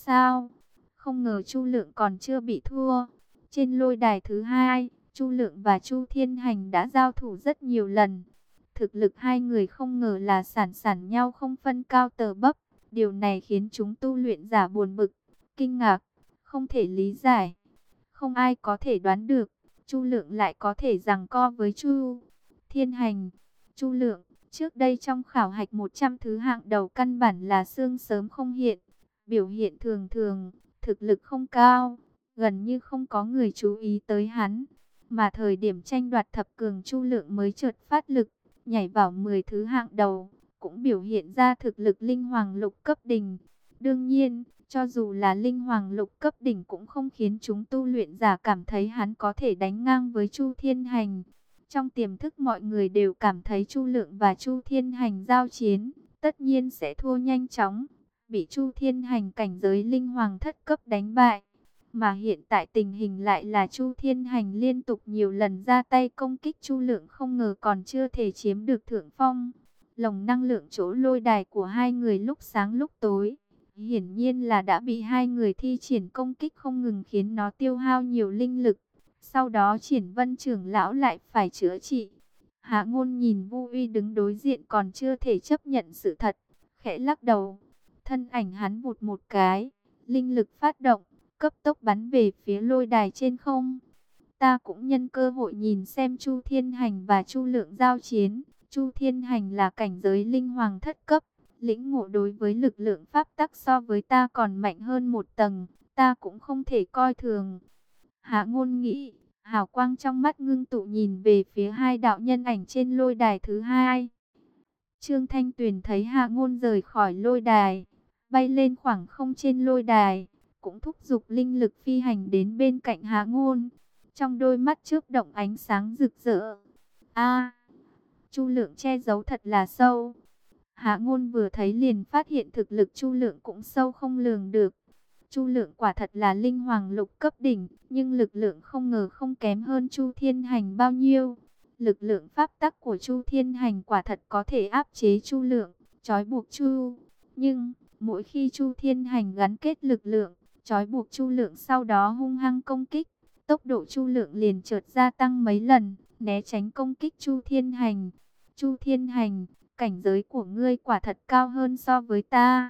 sao? Không ngờ Chu Lượng còn chưa bị thua. Trên lôi đài thứ hai, Chu Lượng và Chu Thiên Hành đã giao thủ rất nhiều lần. Thực lực hai người không ngờ là sàn sàn nhau không phân cao tầng bấp. Điều này khiến chúng tu luyện giả buồn bực, kinh ngạc, không thể lý giải. Không ai có thể đoán được, Chu Lượng lại có thể giằng co với Chu Thiên Hành. Chu Lượng, trước đây trong khảo hạch 100 thứ hạng đầu căn bản là xương sớm không hiện, biểu hiện thường thường, thực lực không cao, gần như không có người chú ý tới hắn. Mà thời điểm tranh đoạt thập cường Chu Lượng mới chợt phát lực, nhảy vào 10 thứ hạng đầu, cũng biểu hiện ra thực lực linh hoàng lục cấp đỉnh. Đương nhiên, cho dù là linh hoàng lục cấp đỉnh cũng không khiến chúng tu luyện giả cảm thấy hắn có thể đánh ngang với Chu Thiên Hành. Trong tiềm thức mọi người đều cảm thấy Chu Lượng và Chu Thiên Hành giao chiến, tất nhiên sẽ thua nhanh chóng, bị Chu Thiên Hành cảnh giới linh hoàng thất cấp đánh bại. Mà hiện tại tình hình lại là Chu Thiên Hành liên tục nhiều lần ra tay công kích Chu Lượng, không ngờ còn chưa thể chiếm được thượng phong. Lồng năng lượng chỗ lôi đài của hai người lúc sáng lúc tối, hiển nhiên là đã bị hai người thi triển công kích không ngừng khiến nó tiêu hao nhiều linh lực. Sau đó Triển Vân trưởng lão lại phải chữa trị. Hạ Ngôn nhìn Vu Uy đứng đối diện còn chưa thể chấp nhận sự thật, khẽ lắc đầu. Thân ảnh hắn vụt một cái, linh lực phát động, cấp tốc bắn về phía lôi đài trên không. Ta cũng nhân cơ hội nhìn xem Chu Thiên Hành và Chu Lượng giao chiến. Chu Thiên Hành là cảnh giới linh hoàng thất cấp, lĩnh ngộ đối với lực lượng pháp tắc so với ta còn mạnh hơn một tầng, ta cũng không thể coi thường. Hạ Ngôn nghĩ, hào quang trong mắt ngưng tụ nhìn về phía hai đạo nhân ảnh trên lôi đài thứ hai. Trương Thanh Tuyền thấy Hạ Ngôn rời khỏi lôi đài, bay lên khoảng không trên lôi đài, cũng thúc giục linh lực phi hành đến bên cạnh Hạ Ngôn. Trong đôi mắt chớp động ánh sáng rực rỡ. A, Chu Lượng che giấu thật là sâu. Hạ Ngôn vừa thấy liền phát hiện thực lực Chu Lượng cũng sâu không lường được. Chu Lượng quả thật là linh hoàng lục cấp đỉnh, nhưng lực lượng không ngờ không kém hơn Chu Thiên Hành bao nhiêu. Lực lượng pháp tắc của Chu Thiên Hành quả thật có thể áp chế Chu Lượng, trói buộc Chu. Nhưng, mỗi khi Chu Thiên Hành gắn kết lực lượng, trói buộc Chu Lượng sau đó hung hăng công kích, tốc độ Chu Lượng liền chợt gia tăng mấy lần, né tránh công kích Chu Thiên Hành. Chu Thiên Hành, cảnh giới của ngươi quả thật cao hơn so với ta.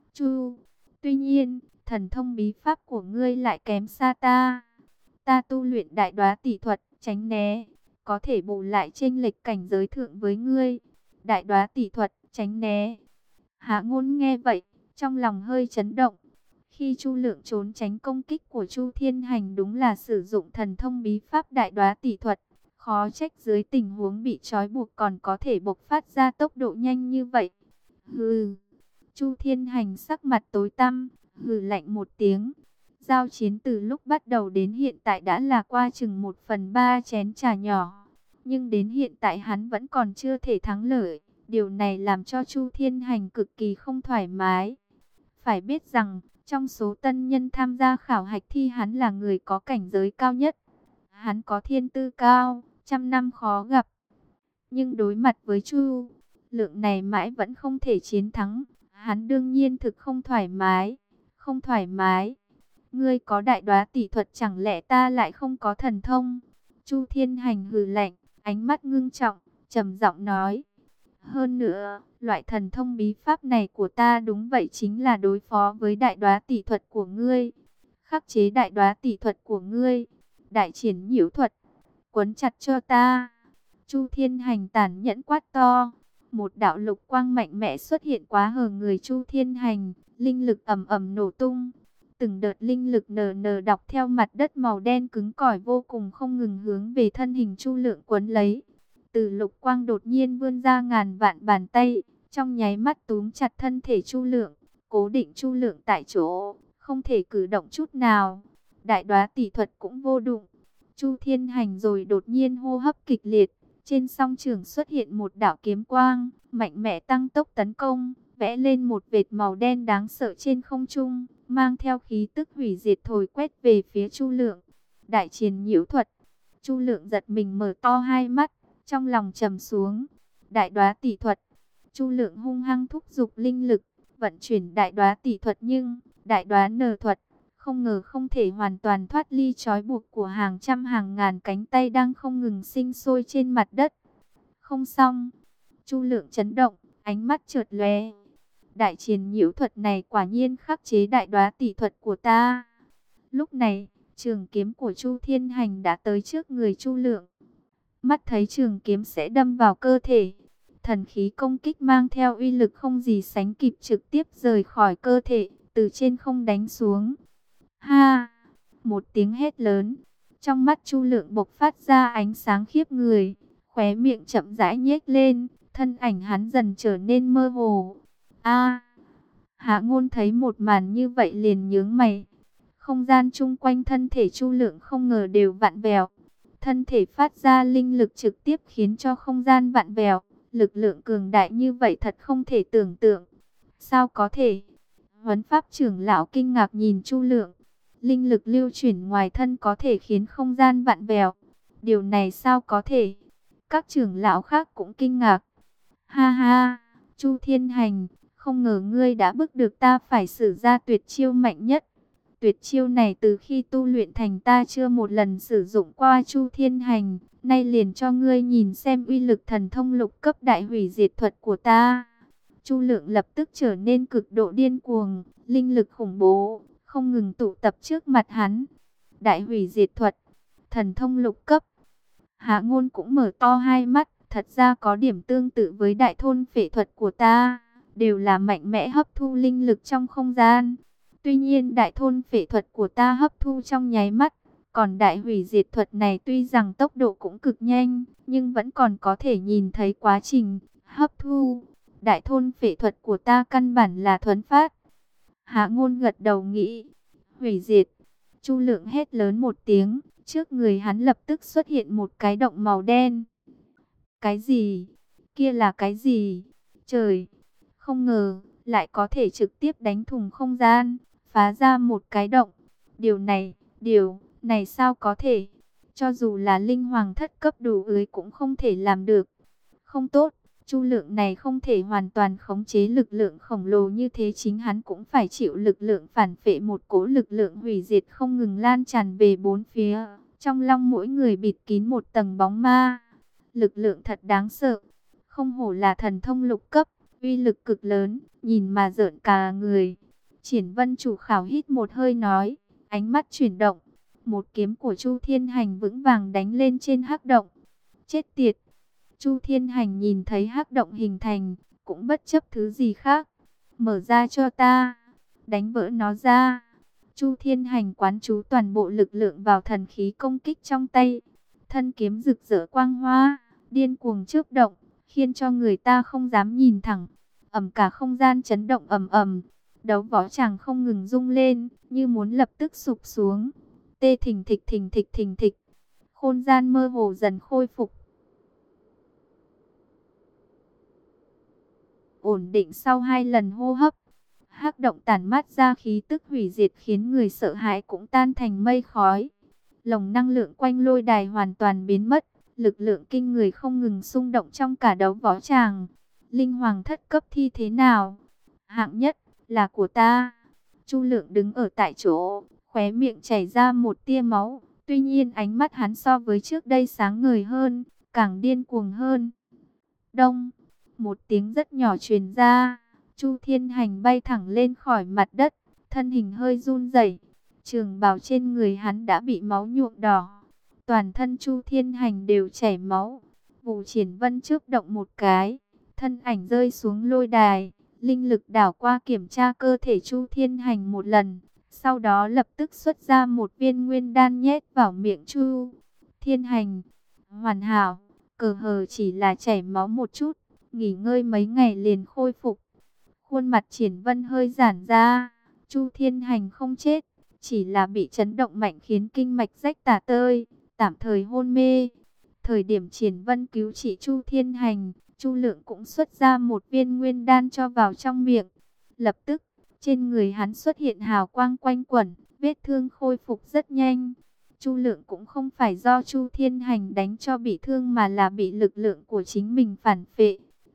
Tuy nhiên, thần thông bí pháp của ngươi lại kém xa ta. Ta tu luyện đại đoá tỷ thuật, tránh né, có thể bù lại chênh lệch cảnh giới thượng với ngươi. Đại đoá tỷ thuật, tránh né. Hạ Ngôn nghe vậy, trong lòng hơi chấn động. Khi Chu Lượng trốn tránh công kích của Chu Thiên Hành đúng là sử dụng thần thông bí pháp đại đoá tỷ thuật. Khó trách dưới tình huống bị trói buộc còn có thể bộc phát ra tốc độ nhanh như vậy. Hừ. Chu Thiên Hành sắc mặt tối tăm, hừ lạnh một tiếng. Giao chiến từ lúc bắt đầu đến hiện tại đã là qua chừng 1/3 chén trà nhỏ. Nhưng đến hiện tại hắn vẫn còn chưa thể thắng lợi. Điều này làm cho Chu Thiên Hành cực kỳ không thoải mái. Phải biết rằng, trong số tân nhân tham gia khảo hạch thi hắn là người có cảnh giới cao nhất. Hắn có thiên tư cao, trăm năm khó gặp. Nhưng đối mặt với Chu Lượng này mãi vẫn không thể chiến thắng. Hắn đương nhiên thực không thoải mái. Không thoải mái. Ngươi có đại đoá tỷ thuật chẳng lẽ ta lại không có thần thông? Chu Thiên Hành hừ lạnh, ánh mắt ngưng trọng, trầm giọng nói. Hơn nữa, loại thần thông bí pháp này của ta đúng vậy chính là đối phó với đại đoá tỷ thuật của ngươi. Khắc chế đại đoá tỷ thuật của ngươi. Đại triển nhiễu thuật. Quấn chặt cho ta. Chu Thiên Hành tàn nhẫn quát to. Một đạo lục quang mạnh mẽ xuất hiện quá hờ người Chu Thiên Hành. Linh lực ầm ầm nổ tung. Từng đợt linh lực nờ đọc theo mặt đất màu đen cứng cỏi vô cùng không ngừng hướng về thân hình Chu Lượng quấn lấy. Từ lục quang đột nhiên vươn ra ngàn vạn bàn tay, trong nháy mắt túm chặt thân thể Chu Lượng, cố định Chu Lượng tại chỗ, không thể cử động chút nào. Đại đoá tỷ thuật cũng vô dụng. Chu Thiên Hành rồi đột nhiên hô hấp kịch liệt, trên song trường xuất hiện một đạo kiếm quang, mạnh mẽ tăng tốc tấn công, vẽ lên một vệt màu đen đáng sợ trên không trung, mang theo khí tức hủy diệt thổi quét về phía Chu Lượng. Đại triển nhiễu thuật. Chu Lượng giật mình mở to hai mắt, trong lòng trầm xuống. Đại đoá tỷ thuật. Chu Lượng hung hăng thúc giục linh lực, vận chuyển đại đoá tỷ thuật nhưng đại đoá nờ thuật không ngờ không thể hoàn toàn thoát ly trói buộc của hàng trăm hàng ngàn cánh tay đang không ngừng sinh sôi trên mặt đất. Không xong, Chu Lượng chấn động, ánh mắt chợt lóe. Đại triền nhiễu thuật này quả nhiên khắc chế đại đoá tỷ thuật của ta. Lúc này, trường kiếm của Chu Thiên Hành đã tới trước người Chu Lượng. Mắt thấy trường kiếm sẽ đâm vào cơ thể, thần khí công kích mang theo uy lực không gì sánh kịp trực tiếp rời khỏi cơ thể, từ trên không đánh xuống. Ha! Một tiếng hét lớn, trong mắt Chu Lượng bộc phát ra ánh sáng khiếp người, khóe miệng chậm rãi nhếch lên, thân ảnh hắn dần trở nên mơ hồ. A! Hạ Ngôn thấy một màn như vậy liền nhướng mày. Không gian chung quanh thân thể Chu Lượng không ngờ đều vặn vẹo. Thân thể phát ra linh lực trực tiếp khiến cho không gian vặn vẹo. Lực lượng cường đại như vậy thật không thể tưởng tượng. Sao có thể? Huấn Pháp trưởng lão kinh ngạc nhìn Chu Lượng. Linh lực lưu chuyển ngoài thân có thể khiến không gian vặn vẹo. Điều này sao có thể? Các trưởng lão khác cũng kinh ngạc. Ha ha, Chu Thiên Hành, không ngờ ngươi đã bức được ta phải sử ra tuyệt chiêu mạnh nhất. Tuyệt chiêu này từ khi tu luyện thành ta chưa một lần sử dụng qua Chu Thiên Hành. Nay liền cho ngươi nhìn xem uy lực thần thông lục cấp đại hủy diệt thuật của ta. Chu Lượng lập tức trở nên cực độ điên cuồng, linh lực khủng bố, không ngừng tụ tập trước mặt hắn. Đại hủy diệt thuật, thần thông lục cấp. Hạ Ngôn cũng mở to hai mắt, thật ra có điểm tương tự với đại thôn phệ thuật của ta, đều là mạnh mẽ hấp thu linh lực trong không gian. Tuy nhiên đại thôn phệ thuật của ta hấp thu trong nháy mắt, còn đại hủy diệt thuật này tuy rằng tốc độ cũng cực nhanh, nhưng vẫn còn có thể nhìn thấy quá trình hấp thu. Đại thôn phệ thuật của ta căn bản là thuấn phát. Hạ Ngôn gật đầu nghĩ, hủy diệt. Chu Lượng hét lớn một tiếng, trước người hắn lập tức xuất hiện một cái động màu đen. Cái gì? Kia là cái gì? Trời! Không ngờ, lại có thể trực tiếp đánh thủng không gian, phá ra một cái động. Điều này sao có thể? Cho dù là linh hoàng thất cấp đủ ưới cũng không thể làm được. Không tốt, Chu Lượng này không thể hoàn toàn khống chế lực lượng khổng lồ như thế, chính hắn cũng phải chịu lực lượng phản phệ, một cỗ lực lượng hủy diệt không ngừng lan tràn về bốn phía. Trong lòng mỗi người bịt kín một tầng bóng ma. Lực lượng thật đáng sợ, không hổ là thần thông lục cấp, uy lực cực lớn, nhìn mà rợn cả người. Triển Vân chủ khảo hít một hơi nói, ánh mắt chuyển động, một kiếm của Chu Thiên Hành vững vàng đánh lên trên hắc động. Chết tiệt! Chu Thiên Hành nhìn thấy hắc động hình thành, cũng bất chấp thứ gì khác. Mở ra cho ta, đánh vỡ nó ra. Chu Thiên Hành quán chú toàn bộ lực lượng vào thần khí công kích trong tay. Thân kiếm rực rỡ quang hoa, điên cuồng chớp động, khiến cho người ta không dám nhìn thẳng. Cả không gian chấn động ầm ầm, đấu võ tràng không ngừng rung lên, như muốn lập tức sụp xuống. Tê thình thịch thình thịch thình thịch. Không gian mơ hồ dần khôi phục. Ổn định sau 2 lần hô hấp, hắc động tản mát ra khí tức hủy diệt khiến người sợ hãi cũng tan thành mây khói. Lồng năng lượng quanh lôi đài hoàn toàn biến mất, lực lượng kinh người không ngừng xung động trong cả đấu võ tràng. Linh hoàng thất cấp thi thế nào? Hạng nhất là của ta. Chu Lượng đứng ở tại chỗ, khóe miệng chảy ra một tia máu. Tuy nhiên ánh mắt hắn so với trước đây sáng ngời hơn, càng điên cuồng hơn. Đông, một tiếng rất nhỏ truyền ra. Chu Thiên Hành bay thẳng lên khỏi mặt đất, thân hình hơi run rẩy. Trường bào trên người hắn đã bị máu nhuộm đỏ. Toàn thân Chu Thiên Hành đều chảy máu. Vũ Triển Vân chớp động một cái, thân ảnh rơi xuống lôi đài. Linh lực đảo qua kiểm tra cơ thể Chu Thiên Hành một lần. Sau đó lập tức xuất ra một viên nguyên đan nhét vào miệng Chu Thiên Hành. Hoàn hảo, cờ hờ chỉ là chảy máu một chút, nghỉ ngơi mấy ngày liền khôi phục. Khuôn mặt Triển Vân hơi giãn ra. Chu Thiên Hành không chết, chỉ là bị chấn động mạnh khiến kinh mạch rách tả tơi, tạm thời hôn mê. Thời điểm Triển Vân cứu trị Chu Thiên Hành, Chu Lượng cũng xuất ra một viên nguyên đan cho vào trong miệng. Lập tức, trên người hắn xuất hiện hào quang quanh quẩn, vết thương khôi phục rất nhanh. Chu Lượng cũng không phải do Chu Thiên Hành đánh cho bị thương mà là bị lực lượng của chính mình phản phệ.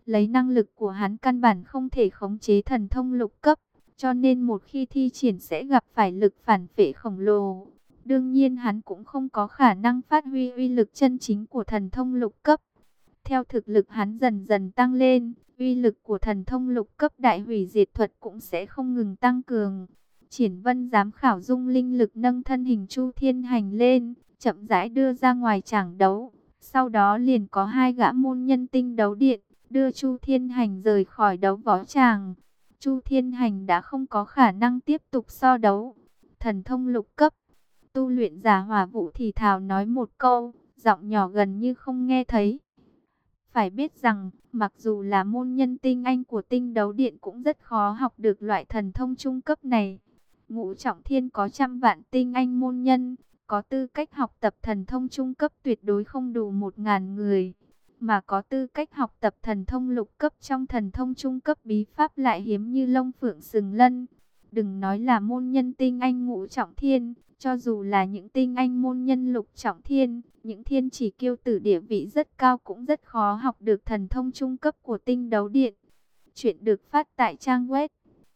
Lấy năng lực của hắn căn bản không thể khống chế thần thông lục cấp, cho nên một khi thi triển sẽ gặp phải lực phản phệ khổng lồ. Đương nhiên hắn cũng không có khả năng phát huy uy lực chân chính của thần thông lục cấp. Theo thực lực hắn dần dần tăng lên, uy lực của thần thông lục cấp đại hủy diệt thuật cũng sẽ không ngừng tăng cường. Triển Vân giám khảo dung linh lực nâng thân hình Chu Thiên Hành lên, chậm rãi đưa ra ngoài tràng đấu. Sau đó liền có hai gã môn nhân tinh đấu điện, đưa Chu Thiên Hành rời khỏi đấu võ tràng. Chu Thiên Hành đã không có khả năng tiếp tục so đấu. Thần thông lục cấp, tu luyện giả Hỏa Vũ thì thào nói một câu, giọng nhỏ gần như không nghe thấy. Phải biết rằng, mặc dù là môn nhân tinh anh của tinh đấu điện cũng rất khó học được loại thần thông trung cấp này. Ngũ Trọng Thiên có trăm vạn tinh anh môn nhân, có tư cách học tập thần thông trung cấp tuyệt đối không đủ 1000 người. Mà có tư cách học tập thần thông lục cấp trong thần thông trung cấp bí pháp lại hiếm như lông phượng sừng lân. Đừng nói là môn nhân tinh anh Ngũ Trọng Thiên, cho dù là những tinh anh môn nhân lục trọng thiên, những thiên chỉ kiêu tử địa vị rất cao cũng rất khó học được thần thông trung cấp của tinh đấu điện. Chuyện được phát tại trang web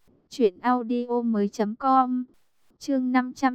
truyệnaudiomoi.com. Chương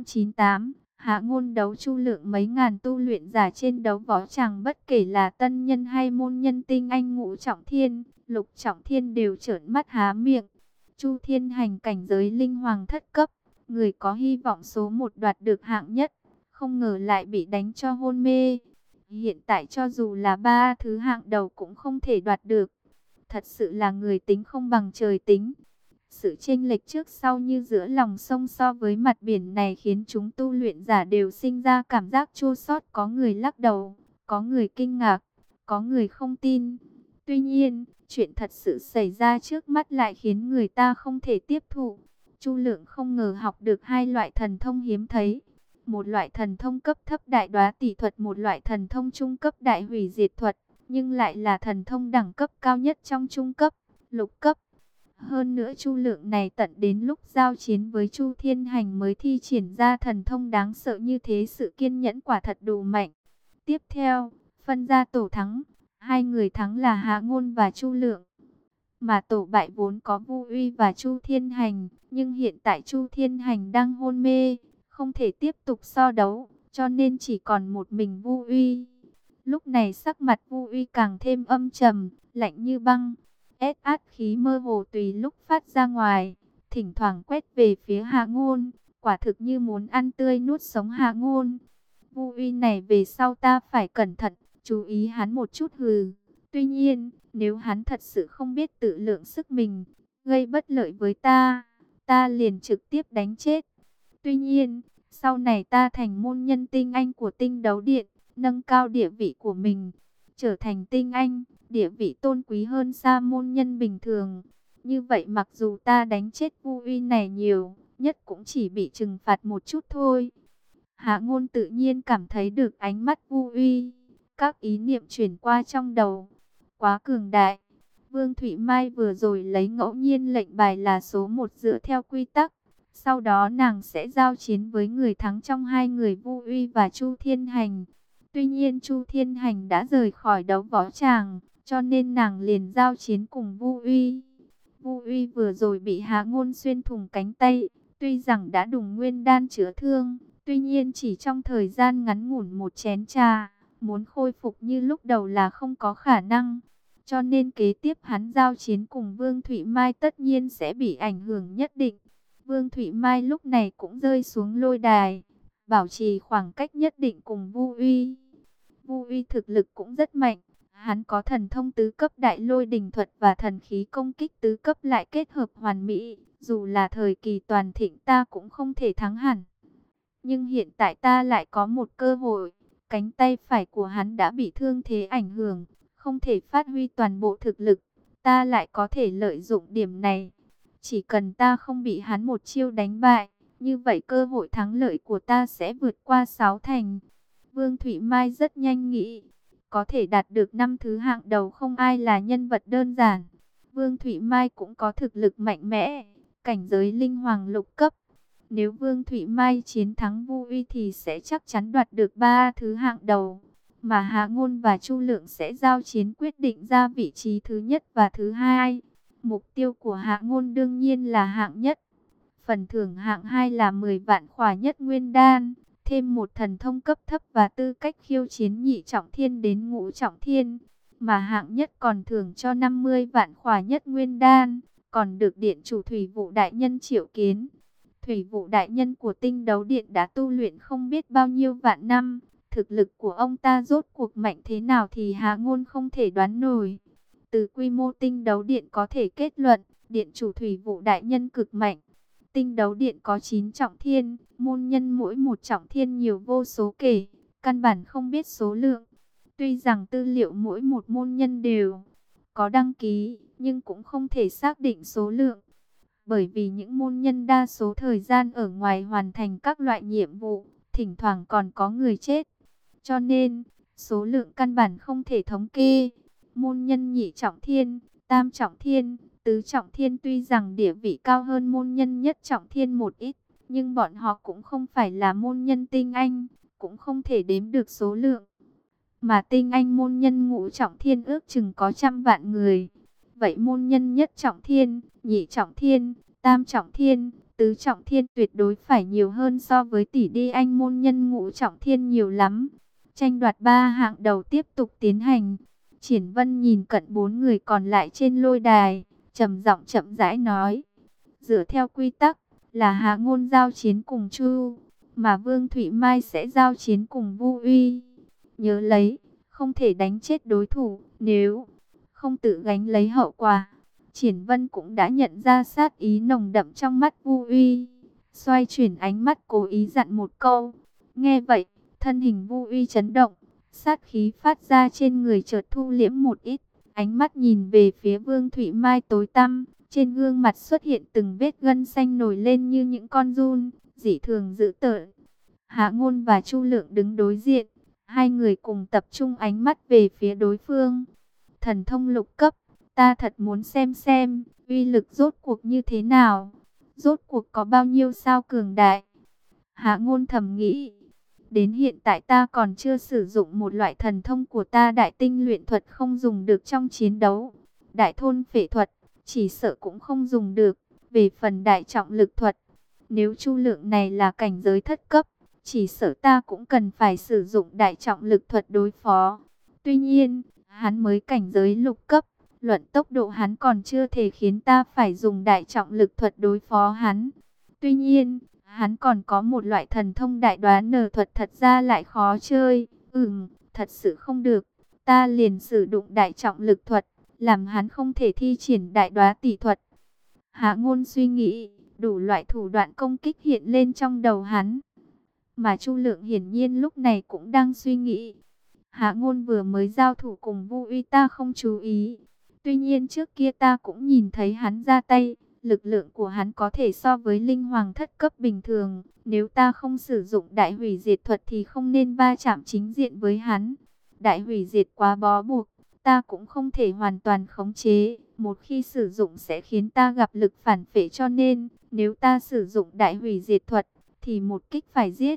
598, Hạ Ngôn đấu Chu Lượng. Mấy ngàn tu luyện giả trên đấu võ tràng, bất kể là tân nhân hay môn nhân tinh anh Ngũ Trọng Thiên, Lục Trọng Thiên đều trợn mắt há miệng. Chu Thiên Hành cảnh giới linh hoàng thất cấp, người có hy vọng số 1 đoạt được hạng nhất, không ngờ lại bị đánh cho hôn mê. Hiện tại cho dù là 3 thứ hạng đầu cũng không thể đoạt được. Thật sự là người tính không bằng trời tính. Sự chênh lệch trước sau như giữa lòng sông so với mặt biển này khiến chúng tu luyện giả đều sinh ra cảm giác chua xót. Có người lắc đầu, có người kinh ngạc, có người không tin. Tuy nhiên, chuyện thật sự xảy ra trước mắt lại khiến người ta không thể tiếp thụ. Chu Lượng không ngờ học được hai loại thần thông hiếm thấy. Một loại thần thông cấp thấp đại đoá tỷ thuật, một loại thần thông trung cấp đại hủy diệt thuật, nhưng lại là thần thông đẳng cấp cao nhất trong trung cấp, lục cấp. Hơn nữa Chu Lượng này tận đến lúc giao chiến với Chu Thiên Hành mới thi triển ra thần thông đáng sợ như thế, sự kiên nhẫn quả thật đủ mạnh. Tiếp theo, phân ra tổ thắng, hai người thắng là Hạ Ngôn và Chu Lượng. Mà tổ bại vốn có Vu Uy và Chu Thiên Hành, nhưng hiện tại Chu Thiên Hành đang hôn mê, không thể tiếp tục so đấu, cho nên chỉ còn một mình Vu Uy. Lúc này sắc mặt Vu Uy càng thêm âm trầm, lạnh như băng, át khí mơ hồ tùy lúc phát ra ngoài, thỉnh thoảng quét về phía Hạ Ngôn, quả thực như muốn ăn tươi nuốt sống Hạ Ngôn. Vu Uy này về sau ta phải cẩn thận, chú ý hắn một chút hừ. Tuy nhiên, nếu hắn thật sự không biết tự lượng sức mình, gây bất lợi với ta, ta liền trực tiếp đánh chết. Tuy nhiên, sau này ta thành môn nhân tinh anh của tinh đấu điện, nâng cao địa vị của mình, trở thành tinh anh, địa vị tôn quý hơn xa môn nhân bình thường. Như vậy mặc dù ta đánh chết Vu Uy này nhiều, nhất cũng chỉ bị trừng phạt một chút thôi. Hạ Ngôn tự nhiên cảm thấy được ánh mắt Vu Uy, các ý niệm chuyển qua trong đầu. Quá cường đại. Vương Thụy Mai vừa rồi lấy ngẫu nhiên lệnh bài là số 1 dựa theo quy tắc. Sau đó nàng sẽ giao chiến với người thắng trong hai người Vu Uy và Chu Thiên Hành. Tuy nhiên Chu Thiên Hành đã rời khỏi đấu võ tràng, cho nên nàng liền giao chiến cùng Vu Uy. Vu Uy vừa rồi bị Hạ Ngôn xuyên thủng cánh tay, tuy rằng đã đùng nguyên đan chữa thương, tuy nhiên chỉ trong thời gian ngắn ngủn một chén trà, muốn khôi phục như lúc đầu là không có khả năng. Cho nên kế tiếp hắn giao chiến cùng Vương Thụy Mai tất nhiên sẽ bị ảnh hưởng nhất định. Vương Thụy Mai lúc này cũng rơi xuống lôi đài, bảo trì khoảng cách nhất định cùng Vu Uy. Vu Uy thực lực cũng rất mạnh, hắn có thần thông tứ cấp đại lôi đình thuật và thần khí công kích tứ cấp lại kết hợp hoàn mỹ, dù là thời kỳ toàn thịnh ta cũng không thể thắng hẳn. Nhưng hiện tại ta lại có một cơ hội, cánh tay phải của hắn đã bị thương thế ảnh hưởng, không thể phát huy toàn bộ thực lực, ta lại có thể lợi dụng điểm này. Chỉ cần ta không bị hắn một chiêu đánh bại, như vậy cơ hội thắng lợi của ta sẽ vượt qua 6 thành. Vương Thụy Mai rất nhanh nghĩ, có thể đạt được 5 thứ hạng đầu không ai là nhân vật đơn giản. Vương Thụy Mai cũng có thực lực mạnh mẽ, cảnh giới linh hoàng lục cấp. Nếu Vương Thụy Mai chiến thắng Vu Uy thì sẽ chắc chắn đoạt được 3 thứ hạng đầu. mà Hạ Ngôn và Chu Lượng sẽ giao chiến quyết định ra vị trí thứ nhất và thứ hai. Mục tiêu của Hạ Ngôn đương nhiên là hạng nhất. Phần thưởng hạng 2 là 10 vạn khỏa nhất nguyên đan, thêm một thần thông cấp thấp và tư cách khiêu chiến nhị trọng thiên đến ngũ trọng thiên. Mà hạng nhất còn thưởng cho 50 vạn khỏa nhất nguyên đan, còn được điện chủ Thủy Vụ Đại Nhân triệu kiến. Thủy Vụ Đại Nhân của Tinh Đấu Điện đã tu luyện không biết bao nhiêu vạn năm. Thực lực của ông ta rốt cuộc mạnh thế nào thì Hạ Ngôn không thể đoán nổi. Từ quy mô Tinh Đấu Điện có thể kết luận, điện chủ Thủy Vụ Đại Nhân cực mạnh. Tinh Đấu Điện có 9 trọng thiên, môn nhân mỗi một trọng thiên nhiều vô số kể, căn bản không biết số lượng. Tuy rằng tư liệu mỗi một môn nhân đều có đăng ký, nhưng cũng không thể xác định số lượng. Bởi vì những môn nhân đa số thời gian ở ngoài hoàn thành các loại nhiệm vụ, thỉnh thoảng còn có người chết. Cho nên, số lượng căn bản không thể thống kê. Môn nhân nhị trọng thiên, tam trọng thiên, tứ trọng thiên tuy rằng địa vị cao hơn môn nhân nhất trọng thiên một ít, nhưng bọn họ cũng không phải là môn nhân tinh anh, cũng không thể đếm được số lượng. Mà tinh anh môn nhân ngũ trọng thiên ước chừng có 100 vạn người. Vậy môn nhân nhất trọng thiên, nhị trọng thiên, tam trọng thiên, tứ trọng thiên tuyệt đối phải nhiều hơn so với tỷ đi anh môn nhân ngũ trọng thiên nhiều lắm. Tranh đoạt 3 hạng đầu tiếp tục tiến hành. Triển Vân nhìn cận 4 người còn lại trên lôi đài, trầm giọng chậm rãi nói: dựa theo quy tắc là Hạ Ngôn giao chiến cùng Chu, mà Vương Thụy Mai sẽ giao chiến cùng Vu Uy. Nhớ lấy, không thể đánh chết đối thủ, nếu không tự gánh lấy hậu quả. Triển Vân cũng đã nhận ra sát ý nồng đậm trong mắt Vu Uy, xoay chuyển ánh mắt cố ý dặn một câu. Nghe vậy, thân hình Vu Uy chấn động, sát khí phát ra trên người chợt thu liễm một ít, ánh mắt nhìn về phía Vương Thụy Mai tối tăm, trên gương mặt xuất hiện từng vết gân xanh nổi lên như những con giun, dị thường dữ tợn. Hạ Ngôn và Chu Lượng đứng đối diện, hai người cùng tập trung ánh mắt về phía đối phương. Thần thông lục cấp, ta thật muốn xem uy lực rốt cuộc như thế nào, rốt cuộc có bao nhiêu sao cường đại. Hạ Ngôn thầm nghĩ, đến hiện tại ta còn chưa sử dụng một loại thần thông của ta, đại tinh luyện thuật không dùng được trong chiến đấu. Đại thôn phệ thuật, chỉ sợ cũng không dùng được. Về phần đại trọng lực thuật, nếu Chu Lượng này là cảnh giới thất cấp, chỉ sợ ta cũng cần phải sử dụng đại trọng lực thuật đối phó. Tuy nhiên, hắn mới cảnh giới lục cấp, luận tốc độ hắn còn chưa thể khiến ta phải dùng đại trọng lực thuật đối phó hắn. Tuy nhiên, hắn còn có một loại thần thông đại đoán nở thuật thật ra lại khó chơi. Thật sự không được, ta liền sử dụng đại trọng lực thuật, làm hắn không thể thi triển đại đoá tỷ thuật. Hạ Ngôn suy nghĩ, đủ loại thủ đoạn công kích hiện lên trong đầu hắn. Mà Chu Lượng hiển nhiên lúc này cũng đang suy nghĩ. Hạ Ngôn vừa mới giao thủ cùng Vu Uy ta không chú ý. Tuy nhiên trước kia ta cũng nhìn thấy hắn ra tay. Lực lượng của hắn có thể so với linh hoàng thất cấp bình thường. Nếu ta không sử dụng đại hủy diệt thuật thì không nên va chạm chính diện với hắn. Đại hủy diệt quá bó buộc, ta cũng không thể hoàn toàn khống chế. Một khi sử dụng sẽ khiến ta gặp lực phản phệ, cho nên nếu ta sử dụng đại hủy diệt thuật thì một kích phải giết.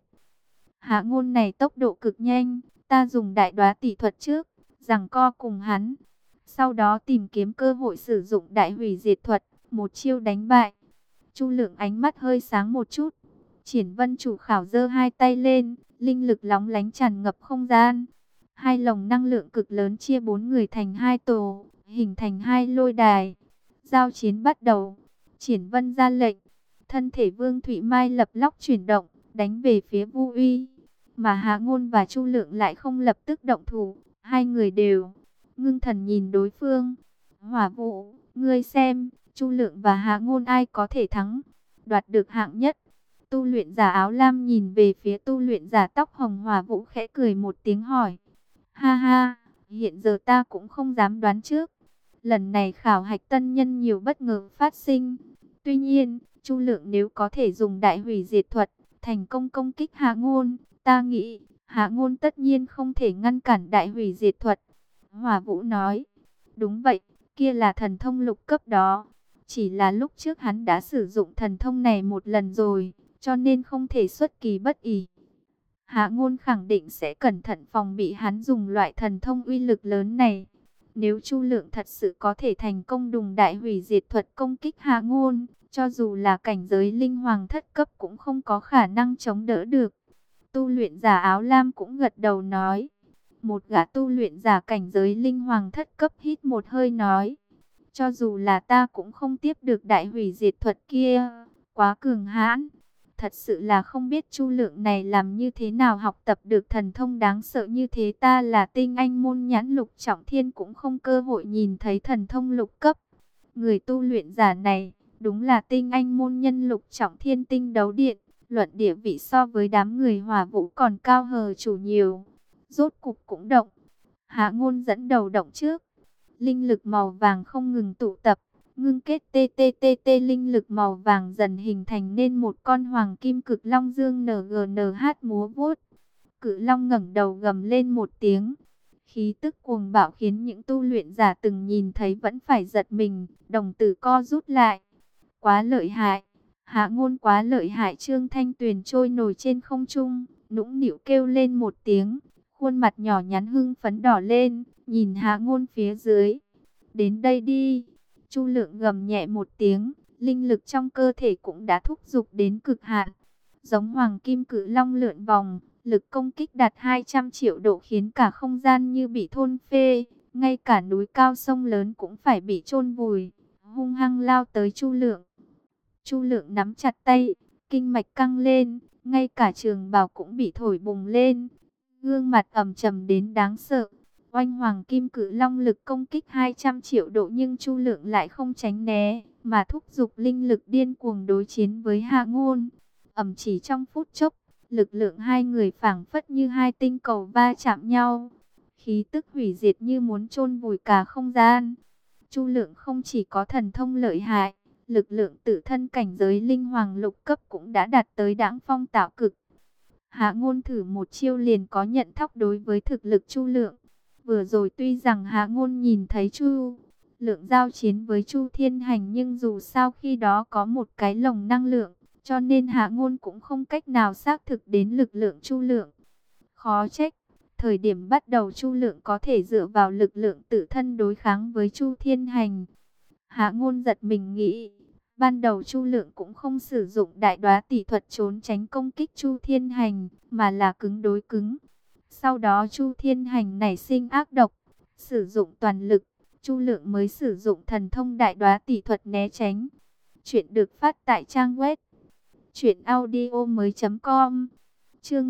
Hạ Ngôn này tốc độ cực nhanh, ta dùng đại đoá tỷ thuật trước, giằng co cùng hắn. Sau đó tìm kiếm cơ hội sử dụng đại hủy diệt thuật, một chiêu đánh bại. Chu Lượng ánh mắt hơi sáng một chút. Triển Vân chủ khảo giơ hai tay lên, linh lực lóng lánh tràn ngập không gian. Hai lồng năng lượng cực lớn chia 4 người thành hai tổ, hình thành hai lôi đài. Giao chiến bắt đầu. Triển Vân ra lệnh, thân thể Vương Thụy Mai lập lóc chuyển động, đánh về phía Vu Uy. Mà Hạ Ngôn và Chu Lượng lại không lập tức động thủ, hai người đều ngưng thần nhìn đối phương. Hỏa Vũ, ngươi xem, Chu Lượng và Hạ Ngôn ai có thể thắng, đoạt được hạng nhất. Tu luyện giả áo lam nhìn về phía tu luyện giả tóc hồng Hỏa Vũ khẽ cười một tiếng hỏi. Ha ha, hiện giờ ta cũng không dám đoán trước. Lần này khảo hạch tân nhân nhiều bất ngờ phát sinh. Tuy nhiên, Chu Lượng nếu có thể dùng đại hủy diệt thuật, thành công công kích Hạ Ngôn, ta nghĩ Hạ Ngôn tất nhiên không thể ngăn cản đại hủy diệt thuật. Hỏa Vũ nói, đúng vậy, kia là thần thông lục cấp đó. Chỉ là lúc trước hắn đã sử dụng thần thông này một lần rồi, cho nên không thể xuất kỳ bất ỷ. Hạ Ngôn khẳng định sẽ cẩn thận phòng bị hắn dùng loại thần thông uy lực lớn này. Nếu Chu Lượng thật sự có thể thành công đùng đại hủy diệt thuật công kích Hạ Ngôn, cho dù là cảnh giới linh hoàng thất cấp cũng không có khả năng chống đỡ được. Tu luyện giả áo lam cũng gật đầu nói. Một gã tu luyện giả cảnh giới linh hoàng thất cấp hít một hơi nói. Cho dù là ta cũng không tiếp được đại hủy diệt thuật kia, quá cường hãn. Thật sự là không biết Chu Lượng này làm như thế nào học tập được thần thông đáng sợ như thế. Ta là tinh anh môn nhãn Lục Trọng Thiên cũng không cơ hội nhìn thấy thần thông lục cấp. Người tu luyện giả này, đúng là tinh anh môn nhân Lục Trọng Thiên tinh đấu điện. Luận địa vị so với đám người Hỏa Vũ còn cao hờ chủ nhiều. Rốt cục cũng động. Hạ Ngôn dẫn đầu động trước. Linh lực màu vàng không ngừng tụ tập, ngưng kết TTTT, linh lực màu vàng dần hình thành nên một con hoàng kim cực long dương NGNH múa vuốt. Cự long ngẩng đầu gầm lên một tiếng. Khí tức cuồng bạo khiến những tu luyện giả từng nhìn thấy vẫn phải giật mình, đồng tử co rút lại. Quá lợi hại, Hạ Ngôn quá lợi hại. Trương Thanh Tuyền trôi nổi trên không trung, nũng nịu kêu lên một tiếng, khuôn mặt nhỏ nhắn hưng phấn đỏ lên, nhìn Hạ Ngôn phía dưới. Đến đây đi. Chu Lượng gầm nhẹ một tiếng, linh lực trong cơ thể cũng đã thúc giục đến cực hạn. Giống hoàng kim cự long lượn vòng, lực công kích đạt 200 triệu độ khiến cả không gian như bị thôn phê, ngay cả núi cao sông lớn cũng phải bị chôn vùi, hung hăng lao tới Chu Lượng. Chu Lượng nắm chặt tay, kinh mạch căng lên, ngay cả trường bào cũng bị thổi bùng lên, gương mặt ẩm trầm đến đáng sợ. Oanh hoàng kim cự long lực công kích 200 triệu độ nhưng Chu Lượng lại không tránh né, mà thúc giục linh lực điên cuồng đối chiến với Hạ Ngôn. Chỉ trong phút chốc, lực lượng hai người phảng phất như hai tinh cầu va chạm nhau. Khí tức hủy diệt như muốn chôn vùi cả không gian. Chu Lượng không chỉ có thần thông lợi hại, lực lượng tự thân cảnh giới linh hoàng lục cấp cũng đã đạt tới đãng phong tạo cực. Hạ Ngôn thử một chiêu liền có nhận thóc đối với thực lực Chu Lượng. Vừa rồi tuy rằng Hạ Ngôn nhìn thấy Chu Lượng giao chiến với Chu Thiên Hành, nhưng dù sao khi đó có một cái lồng năng lượng, cho nên Hạ Ngôn cũng không cách nào xác thực đến lực lượng Chu Lượng. Khó trách, thời điểm bắt đầu Chu Lượng có thể dựa vào lực lượng tự thân đối kháng với Chu Thiên Hành. Hạ Ngôn giật mình nghĩ, ban đầu Chu Lượng cũng không sử dụng đại đoá tỷ thuật trốn tránh công kích Chu Thiên Hành, mà là cứng đối cứng. Sau đó Chu Thiên Hành nảy sinh ác độc, sử dụng toàn lực, Chu Lượng mới sử dụng thần thông đại đoá tỷ thuật né tránh. Chuyện được phát tại trang web truyệnaudiomoi.com. Chương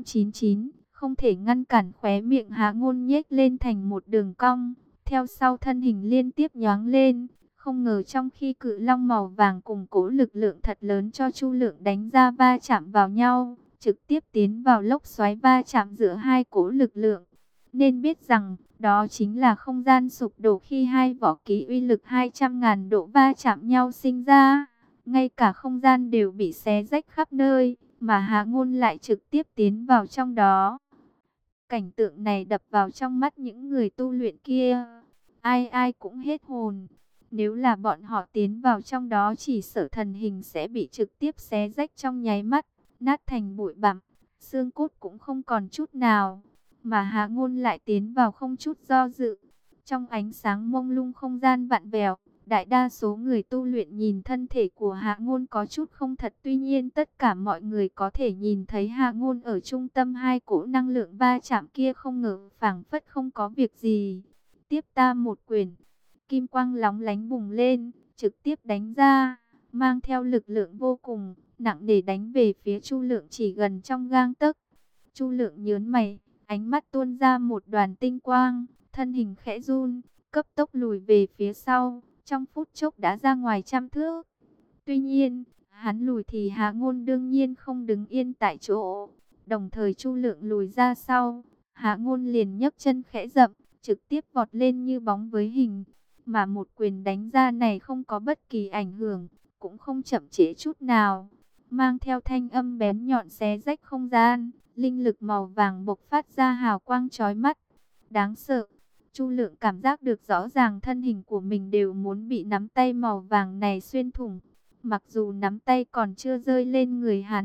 599, không thể ngăn cản. Khóe miệng Hạ Ngôn nhếch lên thành một đường cong, theo sau thân hình liên tiếp nhoáng lên. Không ngờ trong khi cự long màu vàng cùng cố lực lượng thật lớn cho Chu Lượng đánh ra va chạm vào nhau, trực tiếp tiến vào lốc xoáy va chạm giữa hai cỗ lực lượng. Nên biết rằng, đó chính là không gian sụp đổ khi hai võ kỹ uy lực 200.000 độ va chạm nhau sinh ra. Ngay cả không gian đều bị xé rách khắp nơi, mà Hạ Ngôn lại trực tiếp tiến vào trong đó. Cảnh tượng này đập vào trong mắt những người tu luyện kia, ai ai cũng hết hồn. Nếu là bọn họ tiến vào trong đó, chỉ sợ thần hình sẽ bị trực tiếp xé rách trong nháy mắt, nát thành bụi bặm, xương cốt cũng không còn chút nào. Mà Hạ Ngôn lại tiến vào không chút do dự. Trong ánh sáng mông lung không gian vặn vẹo, đại đa số người tu luyện nhìn thân thể của Hạ Ngôn có chút không thật. Tuy nhiên tất cả mọi người có thể nhìn thấy Hạ Ngôn ở trung tâm hai cỗ năng lượng va chạm kia, không ngờ phảng phất không có việc gì. Tiếp ta một quyền. Kim quang lóng lánh bùng lên, trực tiếp đánh ra, mang theo lực lượng vô cùng nặng để đánh về phía Chu Lượng chỉ gần trong gang tấc. Chu Lượng nhướng mày, ánh mắt tuôn ra một đoàn tinh quang, thân hình khẽ run, cấp tốc lùi về phía sau, trong phút chốc đã ra ngoài trăm thước. Tuy nhiên, hắn lùi thì Hạ Ngôn đương nhiên không đứng yên tại chỗ. Đồng thời Chu Lượng lùi ra sau, Hạ Ngôn liền nhấc chân khẽ dậm, trực tiếp vọt lên như bóng với hình. Mà một quyền đánh ra này không có bất kỳ ảnh hưởng, cũng không chậm trễ chút nào, mang theo thanh âm bén nhọn xé rách không gian, linh lực màu vàng bộc phát ra hào quang chói mắt, đáng sợ. Chu Lượng cảm giác được rõ ràng thân hình của mình đều muốn bị nắm tay màu vàng này xuyên thủng. Mặc dù nắm tay còn chưa rơi lên người hắn,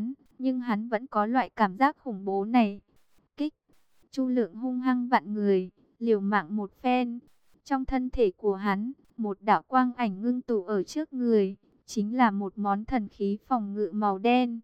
nhưng hắn vẫn có loại cảm giác khủng bố này. Kích, Chu Lượng hung hăng vặn người, liều mạng một phen. Trong thân thể của hắn, một đạo quang ảnh ngưng tụ ở trước người, chính là một món thần khí phòng ngự màu đen.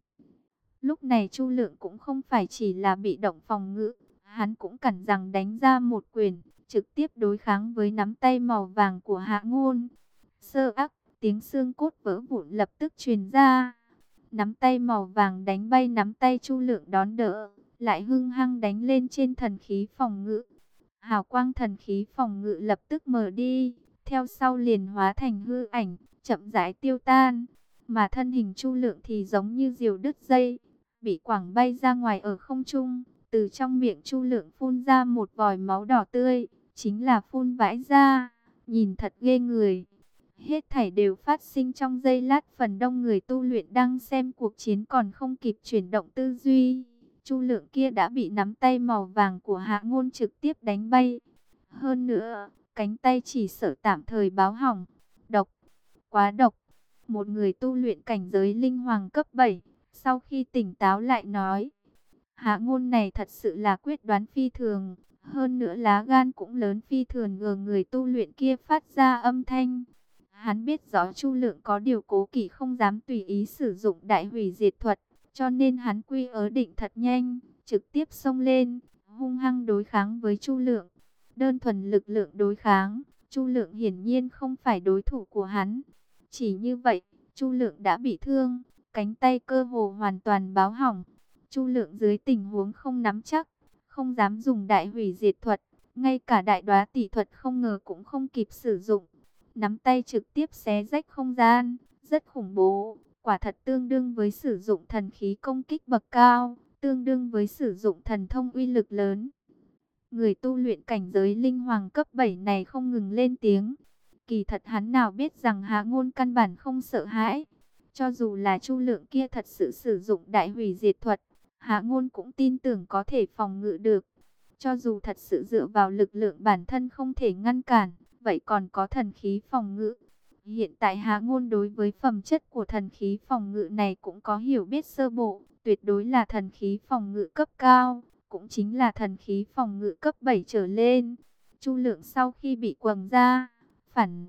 Lúc này Chu Lượng cũng không phải chỉ là bị động phòng ngự, hắn cũng cẩn rằng đánh ra một quyền, trực tiếp đối kháng với nắm tay màu vàng của Hạ Ngôn. Sơ ắc, tiếng xương cốt vỡ vụn lập tức truyền ra. Nắm tay màu vàng đánh bay nắm tay Chu Lượng đón đỡ, lại hung hăng đánh lên trên thần khí phòng ngự. Hào quang thần khí phòng ngự lập tức mờ đi, theo sau liền hóa thành hư ảnh, chậm rãi tiêu tan. Mà thân hình Chu Lượng thì giống như diều đứt dây, bị quẳng bay ra ngoài ở không trung. Từ trong miệng Chu Lượng phun ra một vòi máu đỏ tươi, chính là phun vãi ra, nhìn thật ghê người. Hết thảy đều phát sinh trong giây lát, phần đông người tu luyện đang xem cuộc chiến còn không kịp chuyển động tư duy. Chu Lượng kia đã bị nắm tay màu vàng của Hạ Ngôn trực tiếp đánh bay. Hơn nữa, cánh tay chỉ sợ tạm thời báo hỏng. Độc, quá độc. Một người tu luyện cảnh giới linh hoàng cấp 7, sau khi tỉnh táo lại nói. Hạ Ngôn này thật sự là quyết đoán phi thường. Hơn nữa lá gan cũng lớn phi thường, người tu luyện kia phát ra âm thanh. Hắn biết rõ Chu Lượng có điều cố kỵ không dám tùy ý sử dụng đại hủy diệt thuật, cho nên hắn quy ớ định thật nhanh, trực tiếp xông lên, hung hăng đối kháng với Chu Lượng. Đơn thuần lực lượng đối kháng, Chu Lượng hiển nhiên không phải đối thủ của hắn. Chỉ như vậy, Chu Lượng đã bị thương, cánh tay cơ hồ hoàn toàn báo hỏng. Chu Lượng dưới tình huống không nắm chắc, không dám dùng đại hủy diệt thuật, ngay cả đại đoá tỷ thuật không ngờ cũng không kịp sử dụng. Nắm tay trực tiếp xé rách không gian, rất khủng bố, quả thật tương đương với sử dụng thần khí công kích bậc cao, tương đương với sử dụng thần thông uy lực lớn. Người tu luyện cảnh giới linh hoàng cấp 7 này không ngừng lên tiếng. Kỳ thật hắn nào biết rằng Hạ Ngôn căn bản không sợ hãi. Cho dù là Chu Lượng kia thật sự sử dụng đại hủy diệt thuật, Hạ Ngôn cũng tin tưởng có thể phòng ngự được. Cho dù thật sự dựa vào lực lượng bản thân không thể ngăn cản, vậy còn có thần khí phòng ngự. Hiện tại Hạ Ngôn đối với phẩm chất của thần khí phòng ngự này cũng có hiểu biết sơ bộ, tuyệt đối là thần khí phòng ngự cấp cao, cũng chính là thần khí phòng ngự cấp 7 trở lên. Chu Lượng sau khi bị quầng ra, phản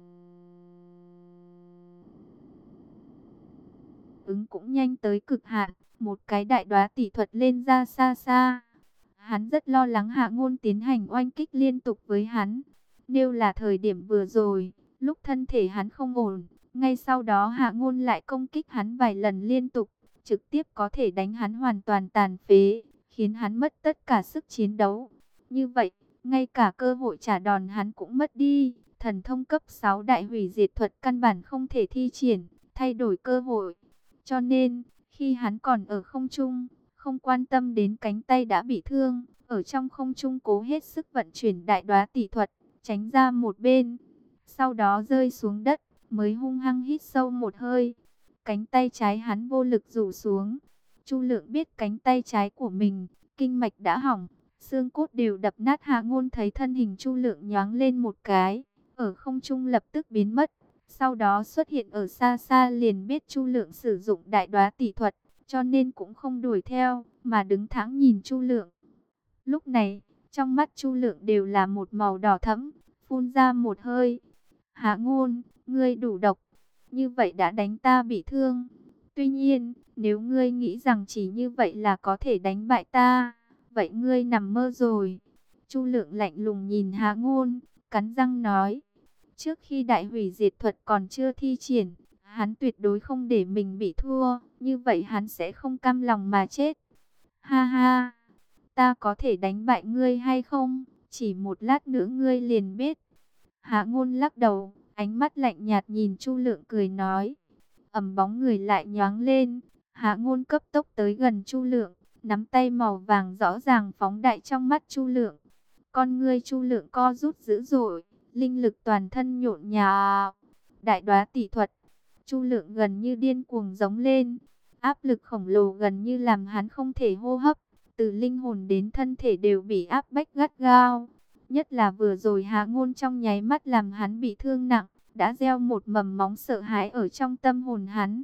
ứng cũng nhanh tới cực hạn, một cái đại đoá tỷ thuật lên ra xa xa. Hắn rất lo lắng Hạ Ngôn tiến hành oanh kích liên tục với hắn. Nếu là thời điểm vừa rồi, lúc thân thể hắn không ổn, ngay sau đó Hạ Ngôn lại công kích hắn vài lần liên tục, trực tiếp có thể đánh hắn hoàn toàn tàn phế, khiến hắn mất tất cả sức chiến đấu. Như vậy, ngay cả cơ hội trả đòn hắn cũng mất đi. Thần thông cấp 6 đại hủy diệt thuật căn bản không thể thi triển, thay đổi cơ hội. Cho nên, khi hắn còn ở không trung, không quan tâm đến cánh tay đã bị thương, ở trong không trung cố hết sức vận chuyển đại đoá tỷ thuật, tránh ra một bên. Sau đó rơi xuống đất, mới hung hăng hít sâu một hơi. Cánh tay trái hắn vô lực rủ xuống. Chu Lượng biết cánh tay trái của mình, kinh mạch đã hỏng, xương cốt đều đập nát. Hạ Ngôn thấy thân hình Chu Lượng nhoáng lên một cái, ở không trung lập tức biến mất. Sau đó xuất hiện ở xa xa, liền biết Chu Lượng sử dụng đại đoá tỷ thuật, cho nên cũng không đuổi theo, mà đứng thẳng nhìn Chu Lượng. Lúc này, trong mắt Chu Lượng đều là một màu đỏ thẫm, phun ra một hơi. Hạ Ngôn, ngươi đủ độc, như vậy đã đánh ta bị thương. Tuy nhiên, nếu ngươi nghĩ rằng chỉ như vậy là có thể đánh bại ta, vậy ngươi nằm mơ rồi. Chu Lượng lạnh lùng nhìn Hạ Ngôn, cắn răng nói. Trước khi đại hủy diệt thuật còn chưa thi triển, hắn tuyệt đối không để mình bị thua, như vậy hắn sẽ không cam lòng mà chết. Ha ha, ta có thể đánh bại ngươi hay không? Chỉ một lát nữa ngươi liền biết. Hạ Ngôn lắc đầu, ánh mắt lạnh nhạt nhìn Chu Lượng cười nói. Bóng người lại nhoáng lên, Hạ Ngôn cấp tốc tới gần Chu Lượng, nắm tay màu vàng rõ ràng phóng đại trong mắt Chu Lượng. Con ngươi Chu Lượng co rút dữ dội, linh lực toàn thân nhộn nhạo. Đại đoá tỷ thuật, Chu Lượng gần như điên cuồng giống lên, áp lực khổng lồ gần như làm hắn không thể hô hấp, từ linh hồn đến thân thể đều bị áp bách gắt gao. Nhất là vừa rồi Hạ Ngôn trong nháy mắt làm hắn bị thương nặng, đã gieo một mầm móng sợ hãi ở trong tâm hồn hắn.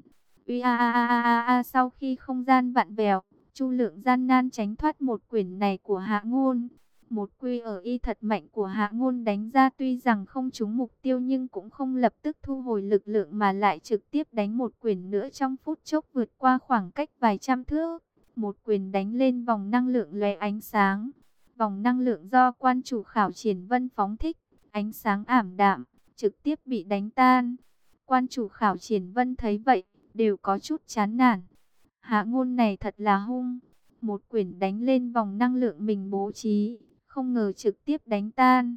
Uy a a a a a, sau khi không gian vặn vẹo, Chu Lượng gian nan tránh thoát một quyền này của Hạ Ngôn. Một quy ở y thật mạnh của Hạ Ngôn đánh ra, tuy rằng không trúng mục tiêu nhưng cũng không lập tức thu hồi lực lượng mà lại trực tiếp đánh một quyền nữa, trong phút chốc vượt qua khoảng cách vài trăm thước. Một quyền đánh lên vòng năng lượng lóe ánh sáng. Vòng năng lượng do quan chủ Khảo Triển Vân phóng thích, ánh sáng ảm đạm, trực tiếp bị đánh tan. Quan chủ Khảo Triển Vân thấy vậy, đều có chút chán nản. Hạ Ngôn này thật là hung. Một quyền đánh lên vòng năng lượng mình bố trí, không ngờ trực tiếp đánh tan.